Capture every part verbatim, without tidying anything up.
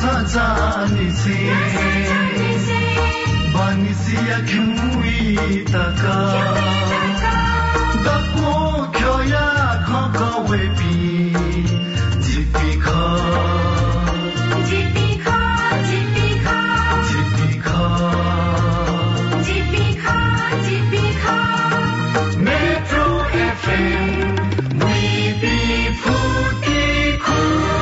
जाने से बानिसिया क्यों तका दको क्योया खकवे पी जिपी खा जिपी खा जिपी खा जिपी खा जिपी खा जिपी खा मेट्रो एफएम we be फूटी खो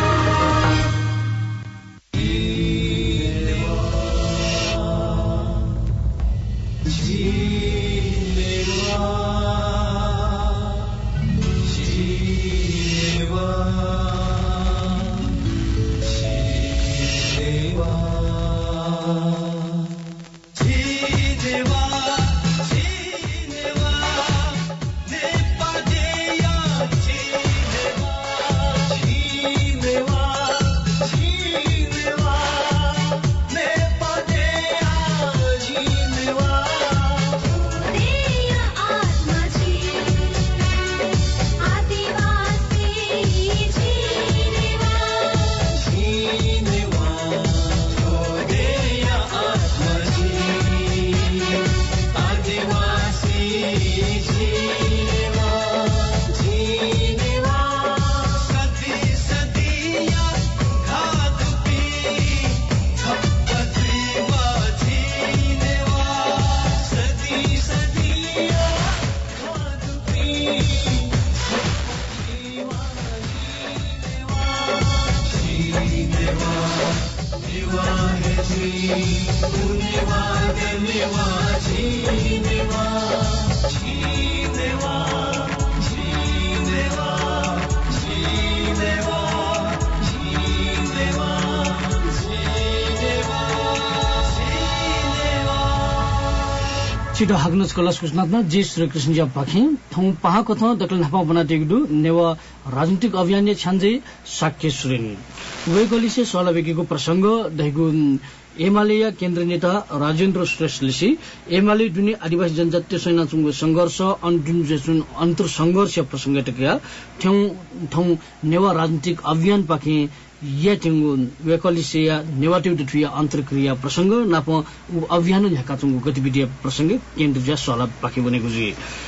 छिटो हाग्नुस कलस कुस्नाथमा जे श्रीकृष्ण जब पाखे थौ पहा कथा दकल नपा बना टेगडु नेवा राजनीतिक अभियान ने छन्जे साक्य सुरेन वेगलिसे सलबेकीको प्रसंग दैगु एमालेया केन्द्र नेता राजेन्द्र श्रेष्ठले एमाले दुनी आदिवासी जनजातीय सेनासँग संघर्ष अन्जुन जेसुन अन्तर संघर्ष प्रसंग टक्या थौ थौ नेवा राजनीतिक अभियान पाखे या टेंगु वेकलिसिया नेवाटिव दुथिया अन्तरक्रिया प्रसंग नाप अभियान झकाचुङको गतिविधि प्रसंग केन्द्र ज्या सला पाखे बनेको जी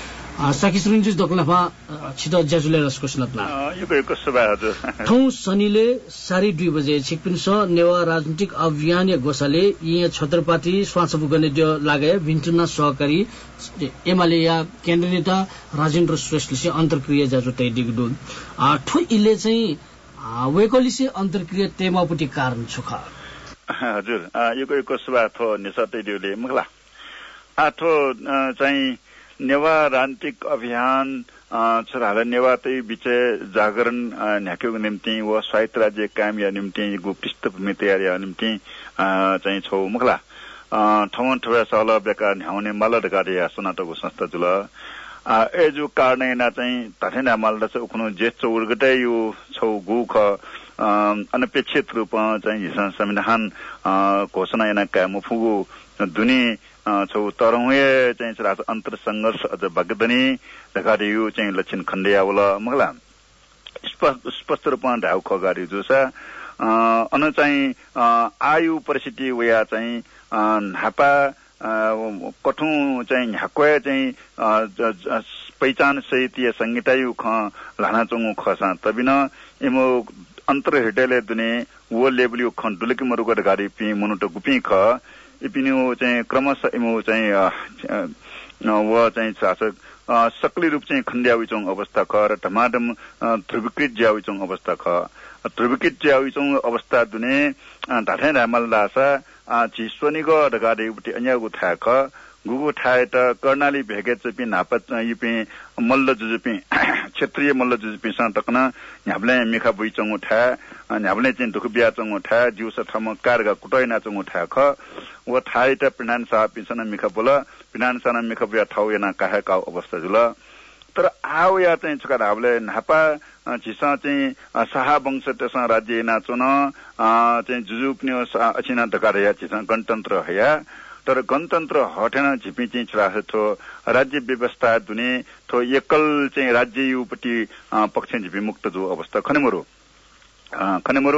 साकी सुरिन्जु दकलाफा छिटो ज्याजुले रसको सुनतना यो यो सभा हजुर थौ शनिले साढे दुई बजे छिकपिनस नेवा राजनीतिक अभियान गोसाले यहाँ छत्रपाती स्वाचबु गर्ने लागे भिन्टुना सहकारी एमाले या केन्द्र नेता राजेन्द्र श्रेष्ठले अन्तरक्रिया ज्याजु तै दिगदु ठो इले चाहिँ वेकलिसे अन्तरक्रिया तेमापट्टि कारण छुखा हजुर यो यो सभा थो निसतै दिउले मगला आठो चाहिँ नेवा राजनीतिक अभियान छोराले नेवातै बिचे जागरण न्याकेको निम्ति व स्वायत्त राज्य कायम या निम्ति गु पृष्ठभूमि तयारी या निम्ति चाहिँ छौ मगला ठौन ठौया सला बेका न्याउने मलडगारी या सनातको संस्था जुल ए जो कारणेना चाहिँ तठेना मलड छ उखनु जे चौरगटे यो छौ गुख अनपेक्षित रूपमा चाहिँ हिसा संविधान घोषणा याना कायम फुगु दुनी छौ तरहुए चाहिँ राज अन्तर संघर्ष अझ भगदनी लगारी यो चाहिँ लक्षण खण्डेयावला मगला स्पष्ट स्पष्ट रूपमा ढाउ खगारी जो छ अन चाहिँ आयु परिस्थिति वया चाहिँ नापा कठु चाहिँ ह्याक्वे चाहिँ पहिचान सहित या संहितायु ख लाना चंगु खसा तबिन इमो अन्तर हेटेले दुने वो लेभल यो ख दुलकी मरुगड गाडी पि मुनुट गुपी ख इपिनो चाहिँ क्रमशः इमो चाहिँ व चाहिँ शासक सक्ली रूप चाहिँ खण्ड्याविचोङ अवस्था ख र टमाटम ध्रुवीकृत ज्याविचोङ अवस्था ख ध्रुवीकृत ज्याविचोङ अवस्था दुने ढाठै रामल दासा चिस्वनिग ढगाडे उटी अन्यागु था ख गुगु थाए त कर्णाली भेगे चपि नापत युपि मल्ल जुजुपि क्षेत्रीय मल्ल जुजुपि स तकन न्याब्ले मिखा बुइचोङ उठा न्याब्ले चाहिँ दुख बिया चोङ उठा जुस थम कारगा कुटै नाचोङ उठा ख व थाए त पिनान सा पिसन मिखा बोल पिनान सा मिखा बिया ठाउ याना काहे का अवस्था जुल तर आउ या चाहिँ छका धाबले नापा चिसा चाहिँ साहा वंश तसा राज्य नाचोन चाहिँ जुजुप्ने अछिना ढगारे या चिसा गणतन्त्र हया तर गणतन्त्र हटेन झिपी चाहिँ छरास थो राज्य व्यवस्था दुने थो एकल चाहिँ राज्य युपट्टि पक्ष झिपी मुक्त जो अवस्था खनेमरो खनेमरो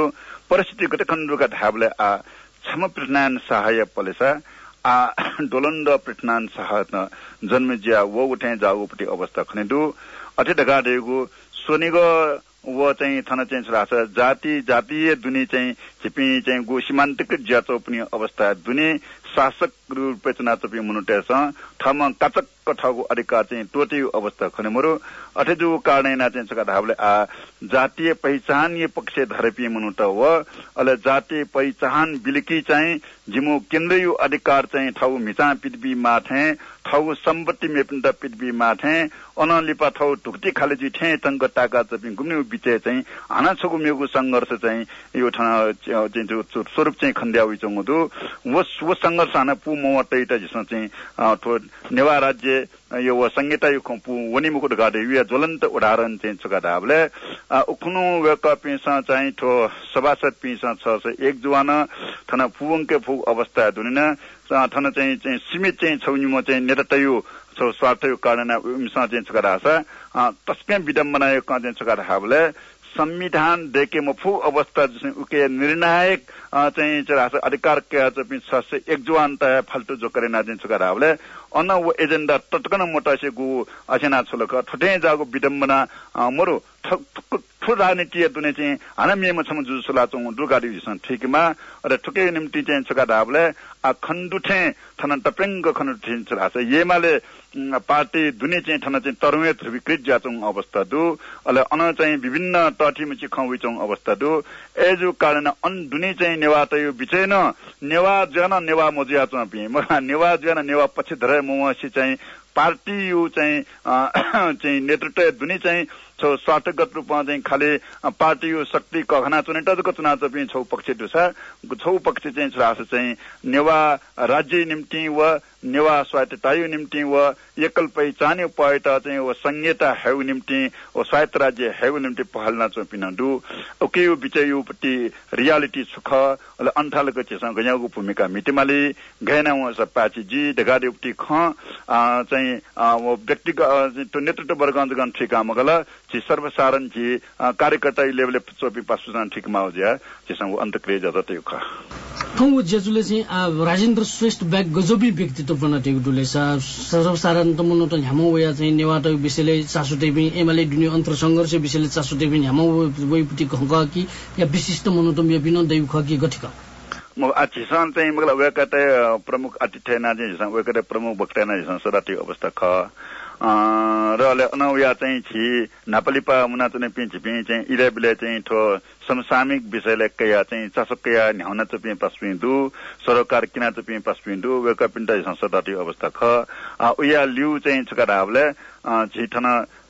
परिस्थिति गते खण्डुका धाबले आ छम प्रज्ञान सहाय पलेसा आ डोलन्द प्रज्ञान सहायता जन्मजिया वो उठे जागुपट्टि अवस्था खनेदु अथे ढगा देगु सोनिगो वो चाहिँ थन चाहिँ राछ जाति जातीय दुनी चाहिँ छिपी चाहिँ गु सीमान्तिक ज्याचो पनि अवस्था दुनी शासक रूपे चुना चपी मुनुटेस थम काचक कठगु अधिकार चाहिँ टोटी अवस्था खनेमरु अथेजु कारणै ना चाहिँ सका धाबले आ जातीय पहिचान ये पक्ष धरपी मुनुट व अले जातीय पहिचान बिलकी चाहिँ जिमु केन्द्रीय अधिकार चाहिँ ठाउ मिचा पृथ्वी माथे ठाउ सम्पत्ति मेपिन्द पृथ्वी माथे अनलिपा ठाउ टुक्टी खाले जि थे तंग ताका चपी गुम्नु बिचे चाहिँ आना छगु मेगु संघर्ष चाहिँ यो चाहिँ स्वरूप चाहिँ खन्ड्याउ चंगदु वो वो संघर्ष आना पु मोटैटा जसमा चाहिँ ठो नेवा राज्य यो व संहिता यो खपु वनि मुकुट गाडे यो ज्वलन्त उदाहरण चाहिँ छका धाबले उखनु वेक पिसा चाहिँ ठो सभासद पिसा छ छ एक जुवान थना फुवंके फु अवस्था दुनिना थना चाहिँ चाहिँ सीमित चाहिँ छौनिमो चाहिँ नेतयो छ स्वार्थयो कारण मिसा चाहिँ छका रासा तस्कै विडम्बना यो का चाहिँ छका धाबले संविधान देके मफु अवस्था जसले उके निर्णायक चाहिँ राष्ट्र अधिकार के चाहिँ छ से एक जुवान त फाल्तु जो करे ना दिन छका रावले अन वो एजेन्डा टटकन मोटा से गु अछना छलक ठटे जागो विडम्बना मरु ठु राजनीति दुने चाहिँ हानमिएमा छम जुसुला चौ दुगाडी जसन ठीकमा र ठुके निम्ति चाहिँ छका रावले आ खण्डुठे थन टपेंग खण्डुठे छरास येमाले पार्टी दुने चाहिँ थन चाहिँ तरुवे ध्रुवीकृत जाचौ अवस्था दु अले अन चाहिँ विभिन्न टठीमा चाहिँ खौइचौ अवस्था दु एजु कारण अन दुने चाहिँ नेवा त यो बिचेन नेवा जन नेवा मजिया चपी म नेवा जन नेवा पछि धरे मसी चाहिँ पार्टी यो चाहिँ चाहिँ नेतृत्व दुने चाहिँ छौ स्वार्थगत रूपमा चाहिँ खाली पार्टी यो शक्ति कखना चुने टजको चुनाव चाहिँ छौ पक्ष दुसा छौ पक्ष चाहिँ रास चाहिँ नेवा राज्य निम्ति व नेवा स्वायत्ततायु निम्ति व एकल पहिचान उपायता चाहिँ व संहिता हेउ निम्ति व स्वायत्त राज्य हेउ निम्ति पहलना चोपिन दु ओके यो बिचयो पट्टि रियालिटी सुख अले अन्ठालको चाहिँ गयाको भूमिका मिटिमाली गएना व सपाची जी दगाडी उपटि ख चाहिँ व व्यक्तिगत नेतृत्व वर्ग अन्तर्गत ठिका मगला जी सर्वसाधारण जी कार्यकर्ता लेभल चोपी पासुजान ठिकमा हो ज्या त्यसमा अन्तक्रिया जता त्यो ख ठौ जेजुले चाहिँ राजेन्द्र श्रेष्ठ ब्याग गजबी व्यक्तित्व बनाएको डुले सर्वसाधारण त मुनो त ह्यामो वया चाहिँ नेवाटो विषयले चासुटे पनि एमाले दुनिया अन्तर संघर्ष विषयले चासुटे पनि ह्यामो वैपति खंग कि या विशिष्ट मुनो त यो बिनो दैव ख कि गठिक म आचिसान चाहिँ मगला वेकते प्रमुख अतिथि ना चाहिँ वेकते प्रमुख वक्ता ना चाहिँ सदाटी अवस्था ख र अनौया चाहिँ छि नापलिपा मुना चाहिँ पिन्छ पिन्छ चाहिँ इरेबिले चाहिँ ठो समसामिक विषयले कया चाहिँ चासकया न्याउना चाहिँ पासपिन्दु सरकार किना चाहिँ पासपिन्दु वेका पिन्टा संसदाटी अवस्था ख उया लिउ चाहिँ छकाराबले झिठन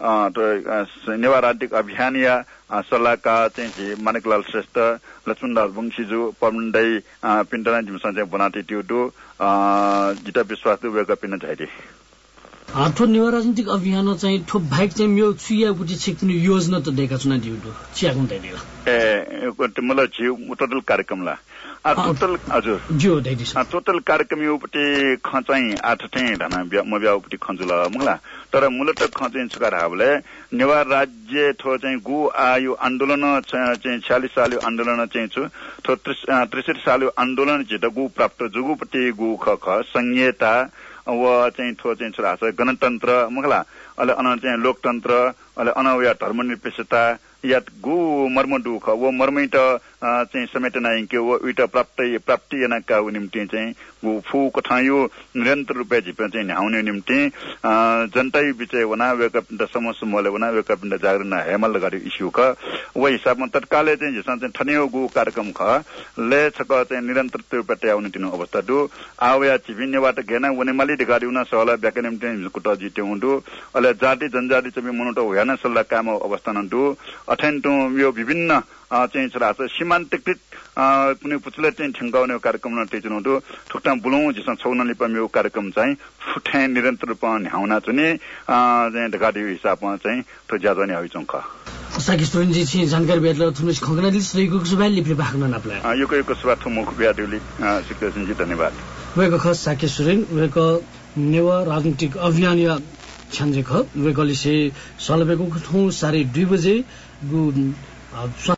नेवा राज्यिक अभियान या सल्लाहकार चाहिँ झि मानिकलाल श्रेष्ठ लक्ष्मणदास वंशीजु पमण्डै पिन्टना जिमसा चाहिँ बनाते त्यो दु जिता विश्वास दु वेका पिन्ना झाइदे आठो नेवा राजनीतिक अभियान चाहिँ ठोप भाइक चाहिँ मेरो छुया बुटी छिक्नु योजना त देका छुना दिउदु चिया गुन्दै दियो ए मलाई जिउ टोटल कार्यक्रमला आ टोटल हजुर जिउ दैदिस आ टोटल कार्यक्रम यो उपटि ख चाहिँ आठ चाहिँ धना म ब्या उपटि खन्जुला मुला तर मूलत ख चाहिँ सुकार हाबले नेवा राज्य ठो चाहिँ गु आयो आन्दोलन चाहिँ छयालिस साल आन्दोलन चाहिँ छु ठो त्रिसठी साल आन्दोलन जित गु प्राप्त जुगुपटि गु ख ख संहिता व चाहिँ ठो चाहिँ छरास गणतन्त्र मगला अले अन चाहिँ लोकतन्त्र अले अनवया धर्मनिरपेक्षता या गु मर्म दुख वो मर्मित चाहिँ समेटना इन्के वो उइटा प्राप्त प्राप्ति यनाका निम्ति चाहिँ गु फु कठायो निरन्तर रुपे जिप चाहिँ न्याउने निम्ति जनताई बिचे वना वेकपिन्ड समस्या मोले वना वेकपिन्ड जागरण हेमल गरि इस्यु क वो हिसाबमा तत्कालले चाहिँ जसन चाहिँ ठनियो गु कार्यक्रम ख ले छक चाहिँ निरन्तर रुपे आउने दिनु अवस्था दु आवया चिभिन्नेबाट घेना वनेमाली ढगाडी उना सहला ब्याके निम्ति कुट जिते हुँदु अले जाति जनजाति चाहिँ मनुट होयाना सल्ला काम अवस्था नदु अथेन्टो यो विभिन्न चाहिँ छरास सीमान्तकृत कुनै पुचले चाहिँ ठेंगाउने कार्यक्रम नटेजुनु ठुक्टा बुलौं जिसन छौनली पम्यो कार्यक्रम चाहिँ फुठे निरन्तर रूपमा न्याउना चाहिँ चाहिँ ढगाडी हिसाबमा चाहिँ तो ज्यादा नै आइ चंख साकी स्टोरेन्जी चाहिँ जानकारी भेट्ला थुनुस खगना दिस रहेको सुबाल लिप्रे भाग्न नपला यो को सुबा थुमुख ब्याडुली सिक्रेसन जी धन्यवाद वेको खस साकी सुरेन वेको नेवा राजनीतिक अभियान या छन्जे ख वेकोले से सलबेको ठौ साढे दुई बजे गु